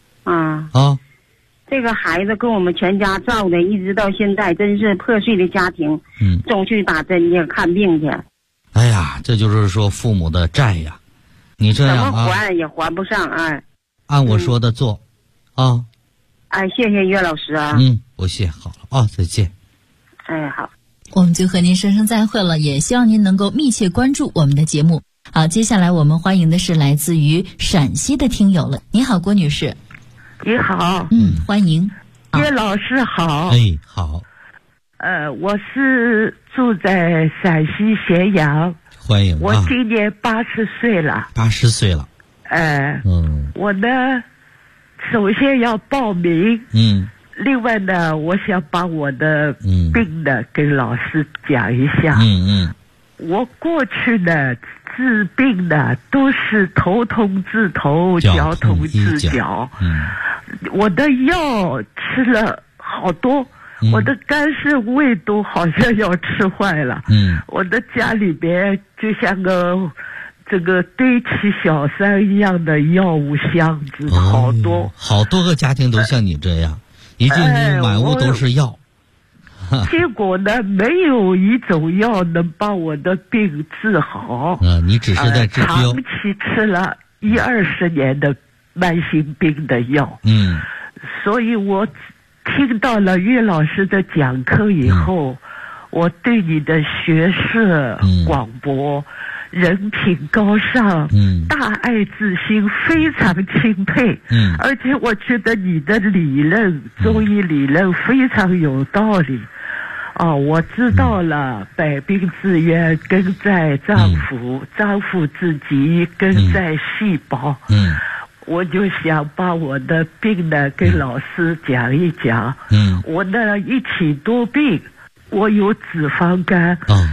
这个孩子跟我们全家照的，一直到现在真是破碎的家庭，总去打针去看病去。 哎呀，这就是说父母的债呀，你这样怎么还也还不上按我说的做， 谢谢岳老师啊。 不谢，好了再见。 好， 我们就和您说声再会了，也希望您能够密切关注我们的节目。好，接下来我们欢迎的是来自于陕西的听友了。你好，郭女士。 你好。 欢迎。 岳老师好。 好。 我是住在陕西咸阳。 欢迎。 我今年80岁了。 80岁了。 我呢，首先要报名。另外呢，我想把我的病呢跟老师讲一下。我过去呢治病呢都是头痛治头，脚痛治脚。我的药吃了好多，我的肝肾胃都好像要吃坏了。我的家里边就像个这个堆起小山一样的药物箱子，好多个家庭都像你这样，一进去满屋都是药。 结果呢，没有一种药能把我的病治好。 你只是在治标。 长期吃了10-20年的慢性病的药。所以我听到了岳老师的讲课以后，我对你的学识广博，人品高尚，大爱之心非常钦佩。而且我觉得你的理论，中医理论非常有道理。我知道了，百病之源根在脏腑，脏腑之疾根在细胞。我就想把我的病呢跟老师讲一讲。我呢1起多病，我有脂肪肝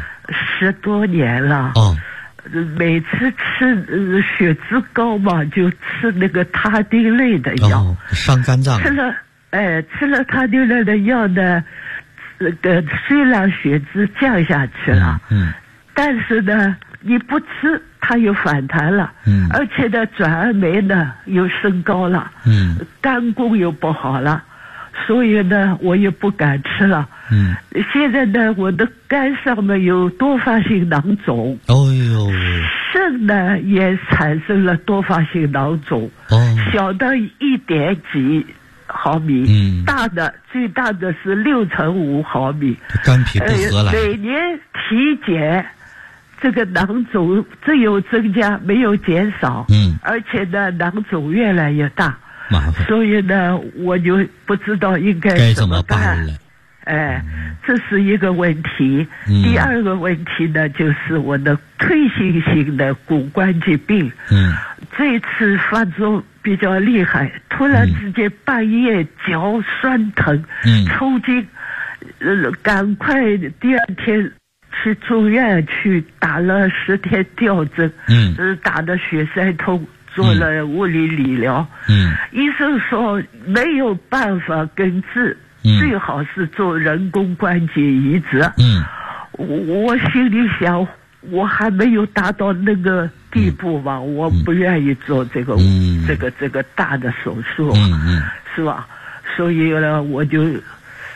，10多年了。每次吃血脂高嘛，就吃那个他汀类的药， 伤肝脏。 吃了他汀类的药呢，虽然血脂降下去了，但是呢，你不吃它又反弹了，而且呢，转氨酶呢又升高了，肝功又不好了，所以呢，我也不敢吃了。现在呢，我的肝上面有多发性囊肿，肾呢也产生了多发性囊肿，小的1点几毫米，最大的是6×5毫米， 肝脾不和来。 每年体检，这个囊肿只有增加没有减少，而且呢囊肿越来越大，所以呢我就不知道应该怎么办了。这是一个问题。第二个问题呢，就是我的退行性的骨关节病，这次发作比较厉害，突然之间半夜脚酸疼，抽筋，赶快第二天去住院去打了10天吊针，打的血塞通，做了物理理疗，医生说没有办法根治，最好是做人工关节移植。我心里想，我还没有达到那个地步嘛，我不愿意做这个这个大的手术，是吧？所以呢，我就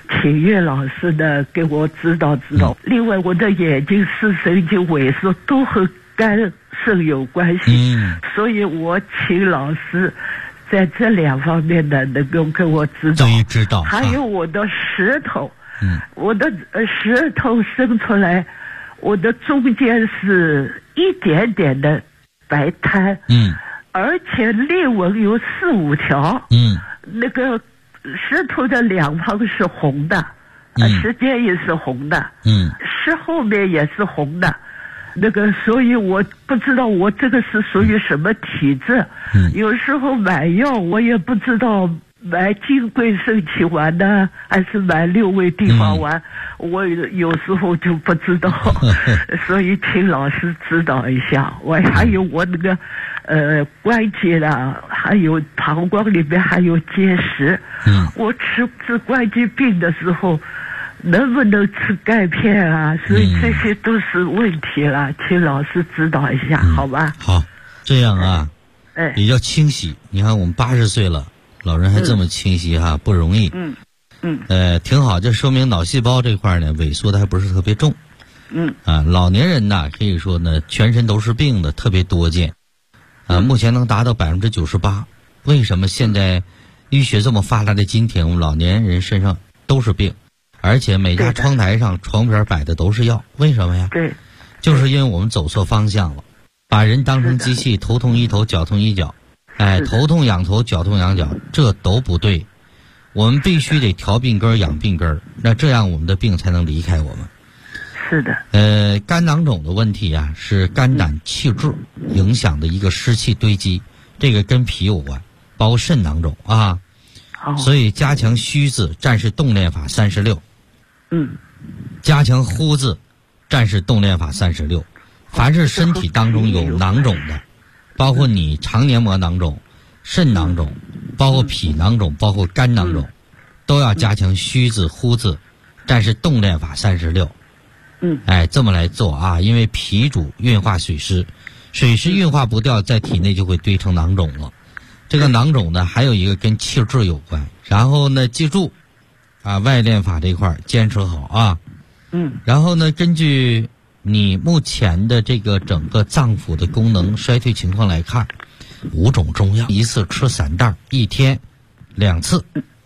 请岳老师呢给我指导指导。另外，我的眼睛视神经萎缩都和肝肾有关系，所以我请老师在这2方面呢能够给我指导。还有我的舌头，我的舌头伸出来，我的中间是一点点的白苔，而且裂纹有4、5条，那个舌头的2旁是红的，舌尖也是红的，舌后面也是红的，那个，所以我不知道我这个是属于什么体质，有时候买药我也不知道买金匮肾气丸呢，还是买6味地黄丸，我有时候就不知道，所以请老师指导一下。我还有我那个关节呢，还有膀胱里面还有结石，我治关节病的时候能不能吃钙片啊？所以这些都是问题了，请老师指导一下，好吧？ 好，这样啊，比较清晰。你看我们80岁了，老人还这么清晰哈，不容易。挺好，这说明脑细胞这块呢萎缩的还不是特别重。老年人呢可以说呢全身都是病的特别多见，目前能达到98%。为什么现在医学这么发达的今天，我们老年人身上都是病？而且每家窗台上床边摆的都是药，为什么呀？ 对， 就是因为我们走错方向了，把人当成机器，头痛医头，脚痛医脚，头痛养头，脚痛养脚，这都不对。我们必须得调病根养病根，那这样我们的病才能离开我们。 是的。 肝囊肿的问题啊，是肝胆气滞影响的一个湿气堆积，这个跟脾有关，包括肾囊肿啊。所以加强虚字，战士动练法36。加强呼字，战士动练法36。凡是身体当中有囊肿的，包括你肠黏膜囊肿、肾囊肿，包括脾囊肿，包括肝囊肿，都要加强虚字、呼字，战士动练法36。这么来做啊，因为脾主运化水湿，水湿运化不掉，在体内就会堆成囊肿了。这个囊肿呢，还有一个跟气滞有关。然后呢，记住外练法这块坚持好啊。然后呢，根据你目前的这个整个脏腑的功能衰退情况来看，5种中药一次吃3袋，1天2次。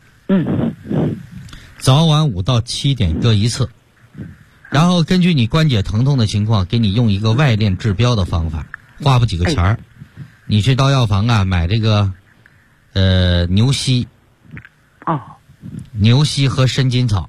早晚5到7点各1次。然后根据你关节疼痛的情况，给你用一个外练治标的方法，花不几个钱儿。你去到药房啊买这个牛膝。牛膝和生筋草。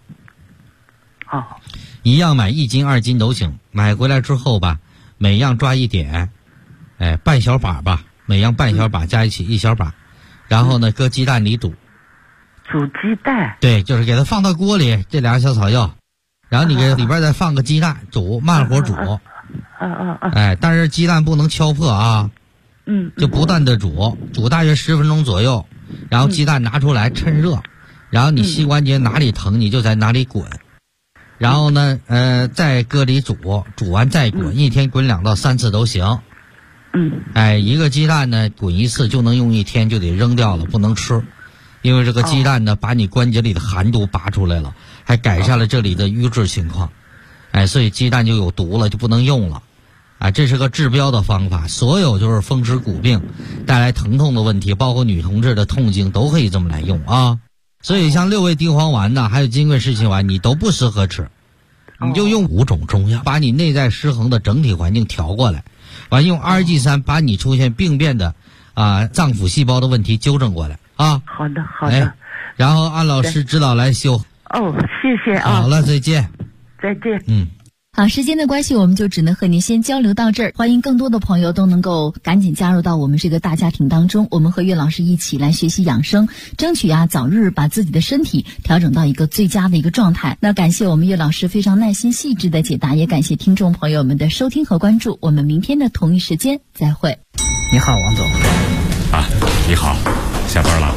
一样买1斤2斤都行。买回来之后吧，每样抓1点，半小把吧，每样半小把加一起1小把，然后呢搁鸡蛋里煮。 煮鸡蛋？ 对，就是给它放到锅里，这2个小草药，然后你给里边再放个鸡蛋，煮，慢火煮。但是鸡蛋不能敲破啊。就不断的煮大约10分钟左右，然后鸡蛋拿出来趁热，然后你膝关节哪里疼你就在哪里滚，然后呢再搁里煮完再滚，1天滚2到3次都行。一个鸡蛋呢滚1次就能用1天，就得扔掉了，不能吃，因为这个鸡蛋呢把你关节里的寒毒拔出来了，还改善了这里的瘀滞情况，所以鸡蛋就有毒了，就不能用了。这是个治标的方法，所有就是风湿骨病带来疼痛的问题，包括女同志的痛经都可以这么来用啊。所以像6味地黄丸呢，还有金匮肾气丸，你都不适合吃，你就用5种中药，把你内在失衡的整体环境调过来，完用2G3把你出现病变的脏腑细胞的问题纠正过来啊。 好的好的。 然后按老师指导来修。 谢谢啊。 好了，再见。 再见。 好，时间的关系，我们就只能和您先交流到这儿。欢迎更多的朋友都能够赶紧加入到我们这个大家庭当中，我们和岳老师一起来学习养生，争取早日把自己的身体调整到一个最佳的一个状态。那感谢我们岳老师非常耐心细致的解答，也感谢听众朋友们的收听和关注。我们明天的同一时间再会。 你好，王总。 你好，下班了。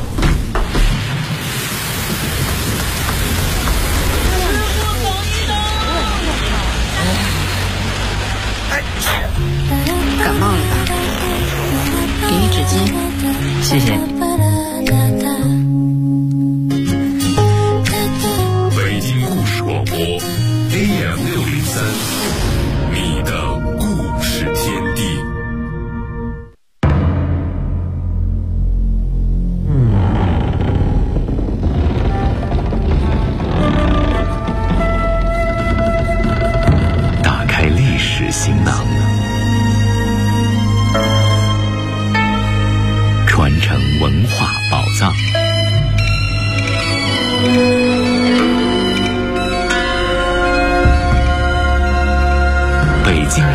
感冒了吧？给你纸巾。 谢谢。 微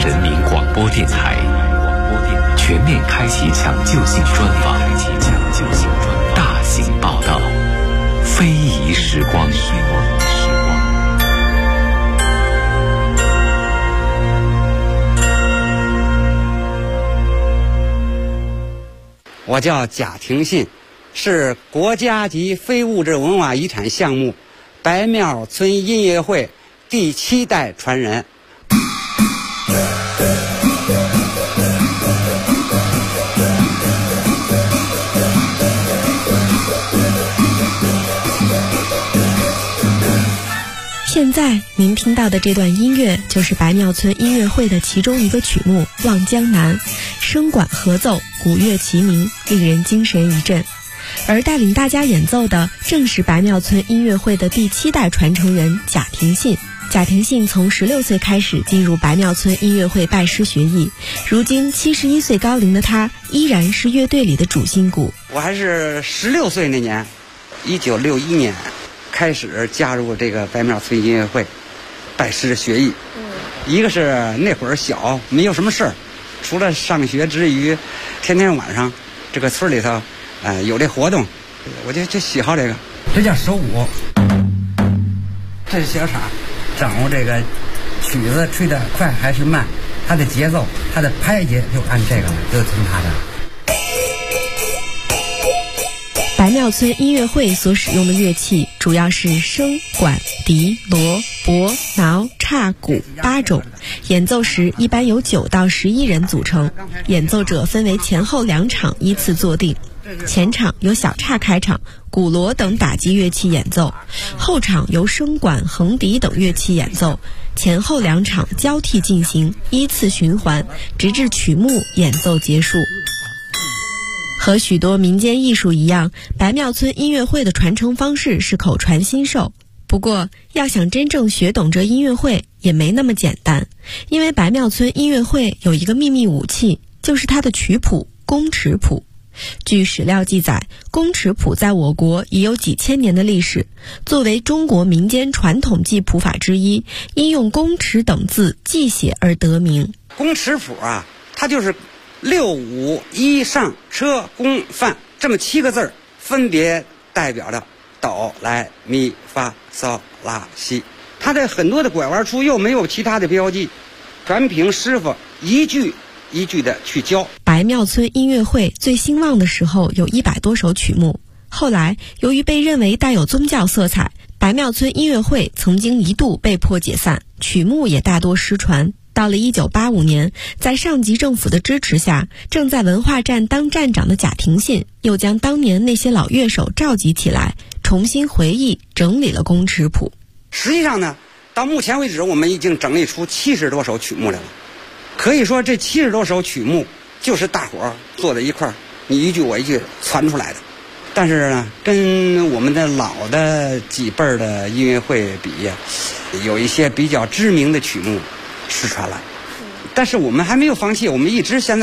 人民广播电台全面开启抢救性专访，大型报道，非遗时光。 我叫贾廷信，是国家级非物质文化遗产项目白庙村音乐会第7代传人。 现在您听到的这段音乐就是白庙村音乐会的其中一个曲目《望江南》，声管合奏，鼓乐齐鸣，令人精神一振。而带领大家演奏的正是白庙村音乐会的第7代传承人贾廷信。贾廷信从16岁开始进入白庙村音乐会拜师学艺，如今71岁高龄的他依然是乐队里的主心骨。 我还是16岁那年，1961年开始加入这个白庙村音乐会，拜师学艺。一个是那会儿小，没有什么事儿，除了上学之余，天天晚上这个村里头，有这活动，我就喜好这个。这叫手鼓，这是小叉，掌握这个曲子吹得快还是慢，它的节奏，它的拍节就按这个了，就听它的。 白庙村音乐会所使用的乐器主要是笙、管、笛、锣、钹、挠、叉、鼓8种，演奏时一般由9到11人组成，演奏者分为前后2场依次坐定。前场由小叉开场，鼓锣等打击乐器演奏，后场由笙管、横笛等乐器演奏，前后2场交替进行，依次循环，直至曲目演奏结束。和许多民间艺术一样，白庙村音乐会的传承方式是口传心授。不过，要想真正学懂这音乐会也没那么简单，因为白庙村音乐会有一个秘密武器，就是它的曲谱宫尺谱。据史料记载，宫尺谱在我国已有几千年的历史，作为中国民间传统记谱法之一，因用宫尺等字记写而得名。 宫尺谱啊，它就是6、5、1上车宫范这么7个字，分别代表着哆来咪发嗦拉西。它的很多的拐弯处又没有其他的标记，全凭师傅一句一句的去教。 白庙村音乐会最兴旺的时候有100多首曲目，后来由于被认为带有宗教色彩，白庙村音乐会曾经一度被迫解散，曲目也大多失传。到了1985年，在上级政府的支持下，正在文化站当站长的贾廷信又将当年那些老乐手召集起来，重新回忆整理了宫尺谱。 实际上呢，到目前为止我们已经整理出70多首曲目来了。可以说这70多首曲目就是大伙儿坐在一块儿，你一句我一句传出来的。但是呢，跟我们的老的几辈儿的音乐会比呀，有一些比较知名的曲目失传了。但是我们还没有放弃，我们一直现在